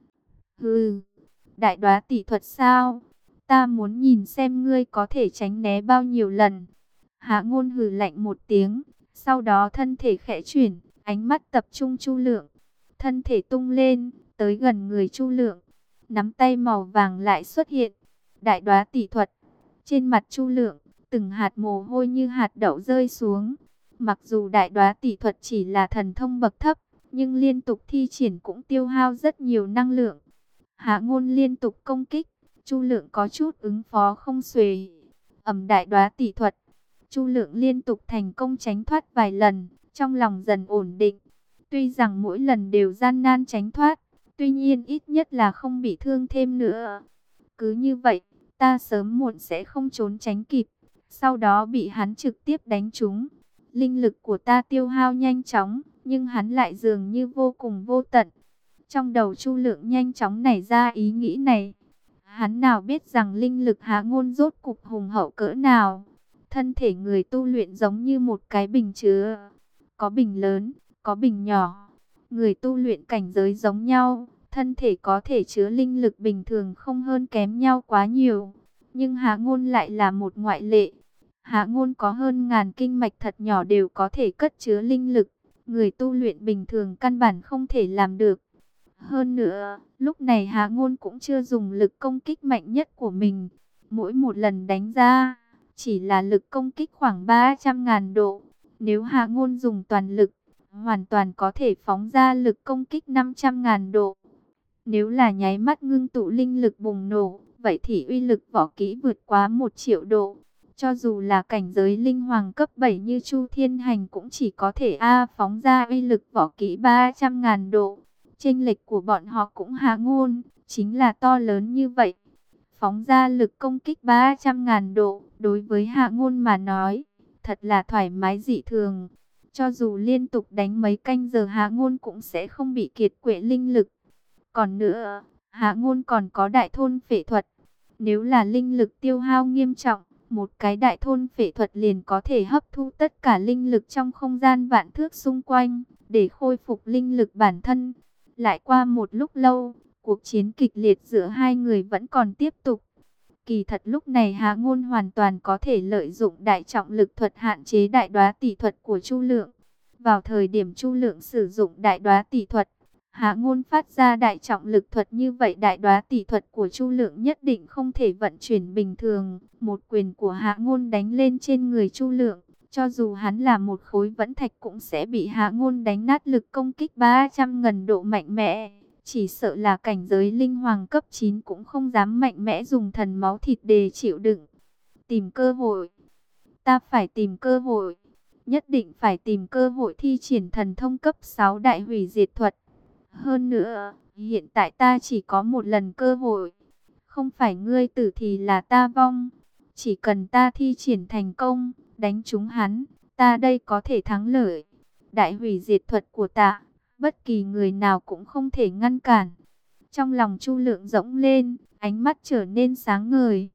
Hừ, đại đoá tỷ thuật sao? Ta muốn nhìn xem ngươi có thể tránh né bao nhiêu lần. Hạ Ngôn hừ lạnh một tiếng, sau đó thân thể khẽ chuyển, ánh mắt tập trung Chu Lượng. Thân thể tung lên, tới gần người Chu Lượng. Nắm tay màu vàng lại xuất hiện. Đại đoá tỷ thuật. Trên mặt Chu Lượng, từng hạt mồ hôi như hạt đậu rơi xuống. Mặc dù đại đoá tỷ thuật chỉ là thần thông bậc thấp, nhưng liên tục thi triển cũng tiêu hao rất nhiều năng lượng. Hạ Ngôn liên tục công kích, Chu Lượng có chút ứng phó không xuể. Đại đoá tỷ thuật, Chu Lượng liên tục thành công tránh thoát vài lần, trong lòng dần ổn định. Tuy rằng mỗi lần đều gian nan tránh thoát, tuy nhiên ít nhất là không bị thương thêm nữa. Cứ như vậy, ta sớm muộn sẽ không trốn tránh kịp, sau đó bị hắn trực tiếp đánh trúng. Linh lực của ta tiêu hao nhanh chóng, nhưng hắn lại dường như vô cùng vô tận. Trong đầu Chu Lượng nhanh chóng nảy ra ý nghĩ này. Hắn nào biết rằng linh lực Hạ Ngôn rốt cục hùng hậu cỡ nào. Thân thể người tu luyện giống như một cái bình chứa. Có bình lớn, có bình nhỏ. Người tu luyện cảnh giới giống nhau, thân thể có thể chứa linh lực bình thường không hơn kém nhau quá nhiều. Nhưng Hạ Ngôn lại là một ngoại lệ. Hạ Ngôn có hơn ngàn kinh mạch thật nhỏ đều có thể cất chứa linh lực. Người tu luyện bình thường căn bản không thể làm được. Hơn nữa, lúc này Hạ Ngôn cũng chưa dùng lực công kích mạnh nhất của mình. Mỗi một lần đánh ra, chỉ là lực công kích khoảng 300.000 độ. Nếu Hạ Ngôn dùng toàn lực, hoàn toàn có thể phóng ra lực công kích 500.000 độ. Nếu là nháy mắt ngưng tụ linh lực bùng nổ, vậy thì uy lực võ kỹ vượt quá 1 triệu độ. Cho dù là cảnh giới linh hoàng cấp 7 như Chu Thiên Hành cũng chỉ có thể phóng ra uy lực võ kỹ 300.000 độ. Chênh lệch của bọn họ cũng Hạ Ngôn, chính là to lớn như vậy. Phóng ra lực công kích 300.000 độ, đối với Hạ Ngôn mà nói, thật là thoải mái dị thường. Cho dù liên tục đánh mấy canh giờ Hạ Ngôn cũng sẽ không bị kiệt quệ linh lực. Còn nữa, Hạ Ngôn còn có đại thôn phệ thuật. Nếu là linh lực tiêu hao nghiêm trọng, một cái đại thôn phệ thuật liền có thể hấp thu tất cả linh lực trong không gian vạn thước xung quanh, để khôi phục linh lực bản thân. Lại qua một lúc lâu, cuộc chiến kịch liệt giữa hai người vẫn còn tiếp tục. Kỳ thật lúc này Hạ Ngôn hoàn toàn có thể lợi dụng đại trọng lực thuật hạn chế đại đoá tỷ thuật của Chu Lượng. Vào thời điểm Chu Lượng sử dụng đại đoá tỷ thuật, Hạ Ngôn phát ra đại trọng lực thuật, như vậy đại đoá tỷ thuật của Chu Lượng nhất định không thể vận chuyển bình thường. Một quyền của Hạ Ngôn đánh lên trên người Chu Lượng, cho dù hắn là một khối vẫn thạch cũng sẽ bị Hạ Ngôn đánh nát, lực công kích 300.000 độ mạnh mẽ. Chỉ sợ là cảnh giới linh hoàng cấp 9 cũng không dám mạnh mẽ dùng thần máu thịt để chịu đựng. Tìm cơ hội. Ta phải tìm cơ hội. Nhất định phải tìm cơ hội thi triển thần thông cấp 6 đại hủy diệt thuật. Hơn nữa, hiện tại ta chỉ có một lần cơ hội. Không phải ngươi tử thì là ta vong. Chỉ cần ta thi triển thành công, đánh trúng hắn, ta đây có thể thắng lợi. Đại hủy diệt thuật của ta, bất kỳ người nào cũng không thể ngăn cản. Trong lòng Chu Lượng rỗng lên, ánh mắt trở nên sáng ngời.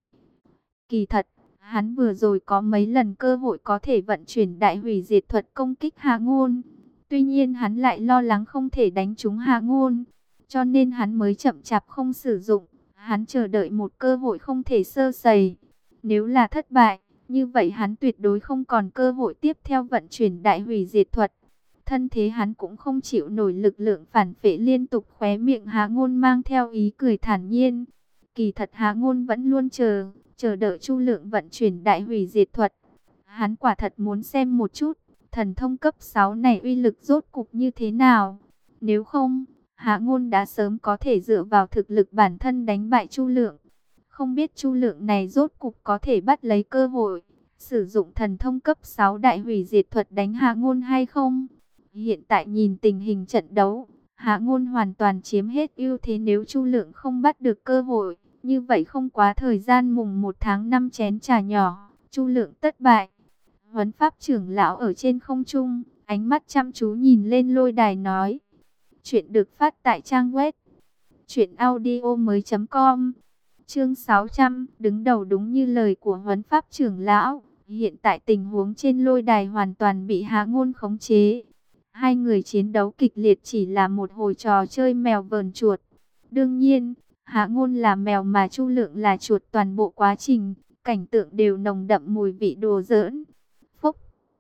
Kỳ thật, hắn vừa rồi có mấy lần cơ hội có thể vận chuyển đại hủy diệt thuật công kích Hạ Ngôn. Tuy nhiên hắn lại lo lắng không thể đánh trúng Hạ Ngôn, cho nên hắn mới chậm chạp không sử dụng. Hắn chờ đợi một cơ hội không thể sơ sẩy. Nếu là thất bại, như vậy hắn tuyệt đối không còn cơ hội tiếp theo vận chuyển đại hủy diệt thuật. Thân thế hắn cũng không chịu nổi lực lượng phản phệ liên tục, khóe miệng Hạ Ngôn mang theo ý cười thản nhiên. Kỳ thật Hạ Ngôn vẫn luôn chờ đợi Chu Lượng vận chuyển đại hủy diệt thuật. Hắn quả thật muốn xem một chút, thần thông cấp 6 này uy lực rốt cục như thế nào. Nếu không, Hạ Ngôn đã sớm có thể dựa vào thực lực bản thân đánh bại Chu Lượng. Không biết Chu Lượng này rốt cục có thể bắt lấy cơ hội, sử dụng thần thông cấp 6 đại hủy diệt thuật đánh Hạ Ngôn hay không? Hiện tại nhìn tình hình trận đấu, Hạ Ngôn hoàn toàn chiếm hết ưu thế, nếu Chu Lượng không bắt được cơ hội, như vậy không quá thời gian mùng 1 tháng 5 chén trà nhỏ, Chu Lượng tất bại. Huấn Pháp trưởng lão ở trên không trung, ánh mắt chăm chú nhìn lên lôi đài nói. Chuyện được phát tại trang web truyệnaudiomoi.com. Chương 600, đứng đầu đúng như lời của Huấn Pháp trưởng lão. Hiện tại tình huống trên lôi đài hoàn toàn bị Hạ Ngôn khống chế. Hai người chiến đấu kịch liệt chỉ là một hồi trò chơi mèo vờn chuột. Đương nhiên, Hạ Ngôn là mèo mà Chu Lượng là chuột, toàn bộ quá trình, cảnh tượng đều nồng đậm mùi vị đùa giỡn. Phúc.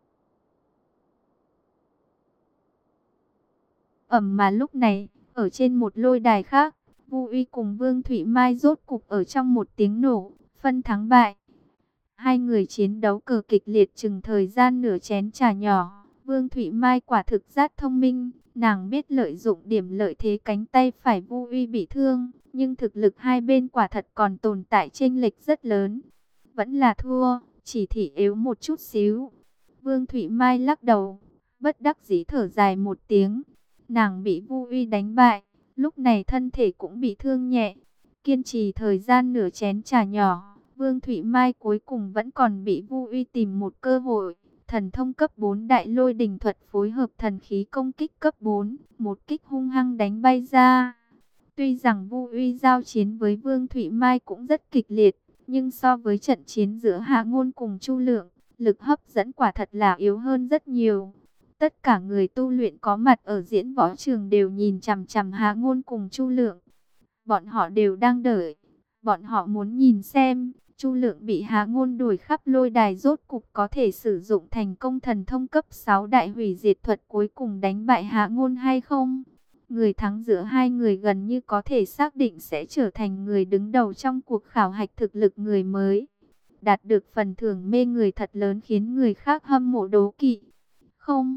Mà lúc này, ở trên một lôi đài khác, Vu Uy cùng Vương Thụy Mai rốt cục ở trong một tiếng nổ, phân thắng bại. Hai người chiến đấu cờ kịch liệt chừng thời gian nửa chén trà nhỏ. Vương Thụy Mai quả thực rất thông minh, nàng biết lợi dụng điểm lợi thế cánh tay phải Vu Uy bị thương, nhưng thực lực hai bên quả thật còn tồn tại chênh lệch rất lớn. Vẫn là thua, chỉ thị yếu một chút xíu. Vương Thụy Mai lắc đầu, bất đắc dĩ thở dài một tiếng. Nàng bị Vu Uy đánh bại, lúc này thân thể cũng bị thương nhẹ. Kiên trì thời gian nửa chén trà nhỏ, Vương Thụy Mai cuối cùng vẫn còn bị Vu Uy tìm một cơ hội. Thần thông cấp 4 đại lôi đình thuật phối hợp thần khí công kích cấp 4, một kích hung hăng đánh bay ra. Tuy rằng Vu Uy giao chiến với Vương Thụy Mai cũng rất kịch liệt, nhưng so với trận chiến giữa Hạ Ngôn cùng Chu Lượng, lực hấp dẫn quả thật là yếu hơn rất nhiều. Tất cả người tu luyện có mặt ở diễn võ trường đều nhìn chằm chằm Hạ Ngôn cùng Chu Lượng. Bọn họ đều đang đợi, bọn họ muốn nhìn xem Chu Lượng bị Hạ Ngôn đuổi khắp lôi đài rốt cục có thể sử dụng thành công thần thông cấp 6 đại hủy diệt thuật cuối cùng đánh bại Hạ Ngôn hay không. Người thắng giữa hai người gần như có thể xác định sẽ trở thành người đứng đầu trong cuộc khảo hạch thực lực người mới. Đạt được phần thưởng mê người thật lớn khiến người khác hâm mộ đố kỵ. Không,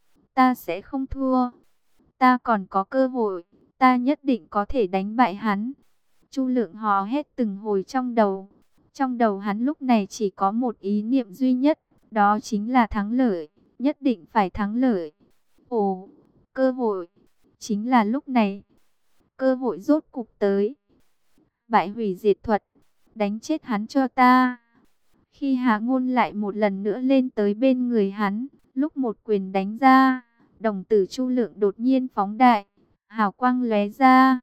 ta sẽ không thua. Ta còn có cơ hội, ta nhất định có thể đánh bại hắn. Chu Lượng hò hét từng hồi trong đầu. Trong đầu hắn lúc này chỉ có một ý niệm duy nhất, đó chính là thắng lợi, nhất định phải thắng lợi. Ồ, cơ hội, chính là lúc này, cơ hội rốt cục tới. Bại hủy diệt thuật, đánh chết hắn cho ta. Khi Hạ Ngôn lại một lần nữa lên tới bên người hắn, lúc một quyền đánh ra, đồng tử Chu Lượng đột nhiên phóng đại, hào quang lóe ra.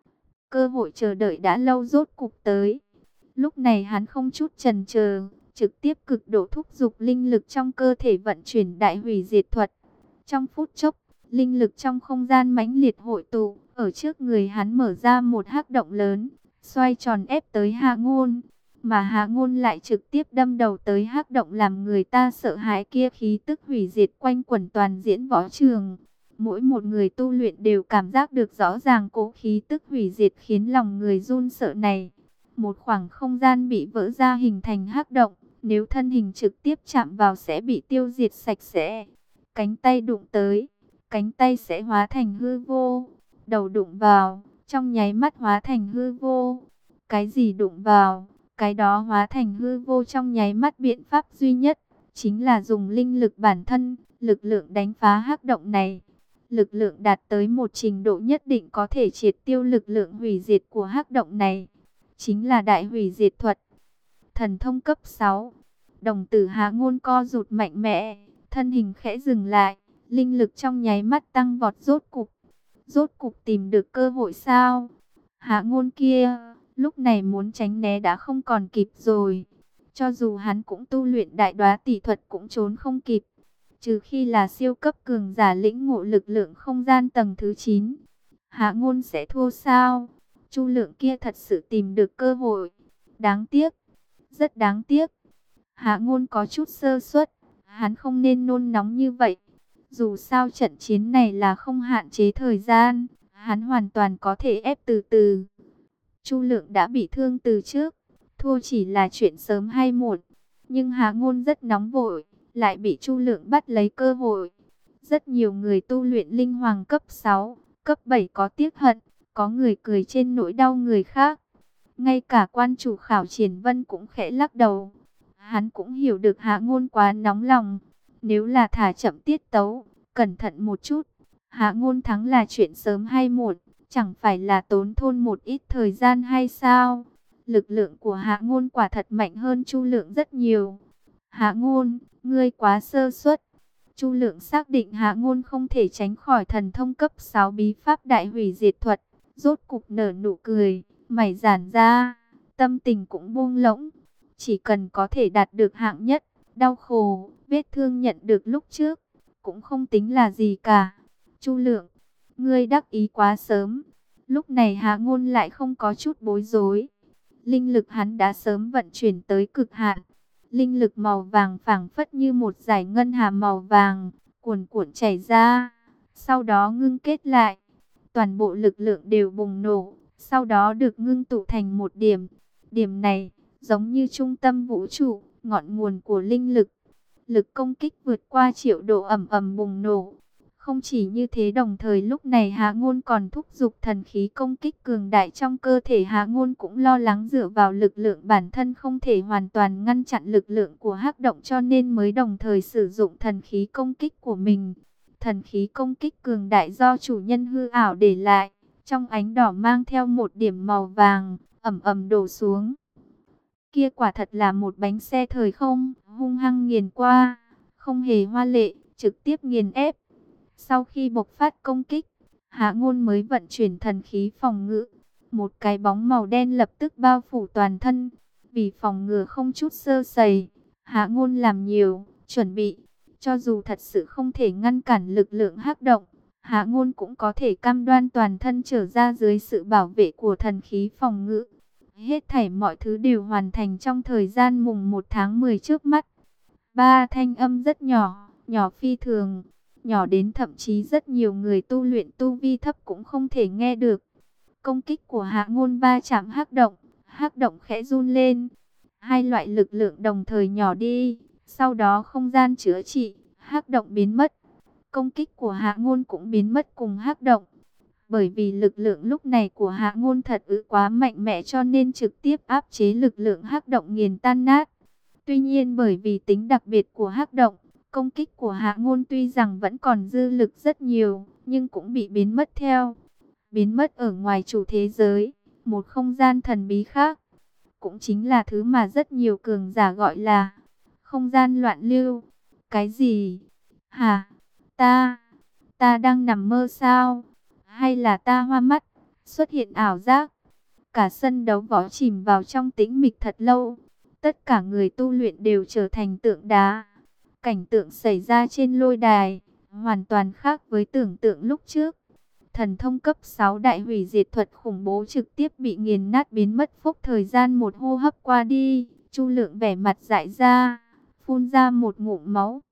Cơ hội chờ đợi đã lâu rốt cục tới. Lúc này hắn không chút chần chờ, trực tiếp cực độ thúc giục linh lực trong cơ thể vận chuyển đại hủy diệt thuật. Trong phút chốc, linh lực trong không gian mãnh liệt hội tụ, ở trước người hắn mở ra một hắc động lớn, xoay tròn ép tới Hạ Ngôn. Mà Hạ Ngôn lại trực tiếp đâm đầu tới hắc động làm người ta sợ hãi kia, khí tức hủy diệt quanh quẩn toàn diễn võ trường. Mỗi một người tu luyện đều cảm giác được rõ ràng cỗ khí tức hủy diệt khiến lòng người run sợ này. Một khoảng không gian bị vỡ ra hình thành hắc động, nếu thân hình trực tiếp chạm vào sẽ bị tiêu diệt sạch sẽ. Cánh tay đụng tới, cánh tay sẽ hóa thành hư vô. Đầu đụng vào, trong nháy mắt hóa thành hư vô. Cái gì đụng vào, cái đó hóa thành hư vô trong nháy mắt. Biện pháp duy nhất chính là dùng linh lực bản thân, lực lượng đánh phá hắc động này. Lực lượng đạt tới một trình độ nhất định có thể triệt tiêu lực lượng hủy diệt của hắc động này. Chính là đại hủy diệt thuật. Thần thông cấp 6. Đồng tử Hạ Ngôn co rụt mạnh mẽ, thân hình khẽ dừng lại, linh lực trong nháy mắt tăng vọt. Rốt cục tìm được cơ hội sao? Hạ Ngôn kia, lúc này muốn tránh né đã không còn kịp rồi. Cho dù hắn cũng tu luyện đại đoá tỷ thuật cũng trốn không kịp. Trừ khi là siêu cấp cường giả lĩnh ngộ lực lượng không gian tầng thứ 9. Hạ Ngôn sẽ thua sao? Chu Lượng kia thật sự tìm được cơ hội. Đáng tiếc, rất đáng tiếc. Hạ Ngôn có chút sơ suất, hắn không nên nôn nóng như vậy. Dù sao trận chiến này là không hạn chế thời gian, hắn hoàn toàn có thể ép từ từ. Chu Lượng đã bị thương từ trước, thua chỉ là chuyện sớm hay muộn. Nhưng Hạ Ngôn rất nóng vội, lại bị Chu Lượng bắt lấy cơ hội. Rất nhiều người tu luyện linh hoàng cấp 6, cấp 7 có tiếc hận, có người cười trên nỗi đau người khác. Ngay cả quan chủ Khảo Triển Vân cũng khẽ lắc đầu. Hắn cũng hiểu được Hạ Ngôn quá nóng lòng. Nếu là thả chậm tiết tấu, cẩn thận một chút, Hạ Ngôn thắng là chuyện sớm hay muộn, chẳng phải là tốn thôn một ít thời gian hay sao? Lực lượng của Hạ Ngôn quả thật mạnh hơn Chu Lượng rất nhiều. Hạ Ngôn, ngươi quá sơ suất. Chu Lượng xác định Hạ Ngôn không thể tránh khỏi thần thông cấp 6 bí pháp đại hủy diệt thuật, rốt cục nở nụ cười, mày giãn ra, tâm tình cũng buông lỏng. Chỉ cần có thể đạt được hạng nhất, đau khổ, vết thương nhận được lúc trước, cũng không tính là gì cả. Chu Lượng, ngươi đắc ý quá sớm. Lúc này Hạ Ngôn lại không có chút bối rối. Linh lực hắn đã sớm vận chuyển tới cực hạn. Linh lực màu vàng phảng phất như một dải ngân hà màu vàng, cuồn cuộn chảy ra, sau đó ngưng kết lại. Toàn bộ lực lượng đều bùng nổ, sau đó được ngưng tụ thành một điểm. Điểm này giống như trung tâm vũ trụ, ngọn nguồn của linh lực. Lực công kích vượt qua triệu độ, ầm ầm bùng nổ. Không chỉ như thế, đồng thời lúc này Hạ Ngôn còn thúc giục thần khí công kích cường đại trong cơ thể. Hạ Ngôn cũng lo lắng dựa vào lực lượng bản thân không thể hoàn toàn ngăn chặn lực lượng của Hắc Động, cho nên mới đồng thời sử dụng thần khí công kích của mình. Thần khí công kích cường đại do chủ nhân hư ảo để lại, trong ánh đỏ mang theo một điểm màu vàng, ầm ầm đổ xuống. Kia quả thật là một bánh xe thời không, hung hăng nghiền qua, không hề hoa lệ, trực tiếp nghiền ép. Sau khi bộc phát công kích, Hạ Ngôn mới vận chuyển thần khí phòng ngự. Một cái bóng màu đen lập tức bao phủ toàn thân. Vì phòng ngừa không chút sơ sẩy, Hạ Ngôn làm nhiều chuẩn bị. Cho dù thật sự không thể ngăn cản lực lượng Hắc Động, Hạ Ngôn cũng có thể cam đoan toàn thân trở ra dưới sự bảo vệ của thần khí phòng ngự. Hết thảy mọi thứ đều hoàn thành trong thời gian mùng 1 tháng 10 trước mắt. Ba thanh âm rất nhỏ, nhỏ phi thường, nhỏ đến thậm chí rất nhiều người tu luyện tu vi thấp cũng không thể nghe được. Công kích của Hạ Ngôn va chạm Hắc Động khẽ run lên. Hai loại lực lượng đồng thời nhỏ đi, sau đó không gian chữa trị, Hắc Động biến mất. Công kích của Hạ Ngôn cũng biến mất cùng Hắc Động. Bởi vì lực lượng lúc này của Hạ Ngôn thật quá mạnh mẽ, cho nên trực tiếp áp chế lực lượng Hắc Động nghiền tan nát. Tuy nhiên bởi vì tính đặc biệt của Hắc Động, công kích của Hạ Ngôn tuy rằng vẫn còn dư lực rất nhiều, nhưng cũng bị biến mất theo. Biến mất ở ngoài chủ thế giới, một không gian thần bí khác. Cũng chính là thứ mà rất nhiều cường giả gọi là không gian loạn lưu. Cái gì? Hả? Ta đang nằm mơ sao? Hay là ta hoa mắt, xuất hiện ảo giác? Cả sân đấu võ chìm vào trong tĩnh mịch thật lâu. Tất cả người tu luyện đều trở thành tượng đá. Cảnh tượng xảy ra trên lôi đài hoàn toàn khác với tưởng tượng lúc trước. Thần thông cấp 6 đại hủy diệt thuật khủng bố trực tiếp bị nghiền nát biến mất. Phúc thời gian một hô hấp qua đi, Chu Lượng vẻ mặt dại ra, phun ra một ngụm máu.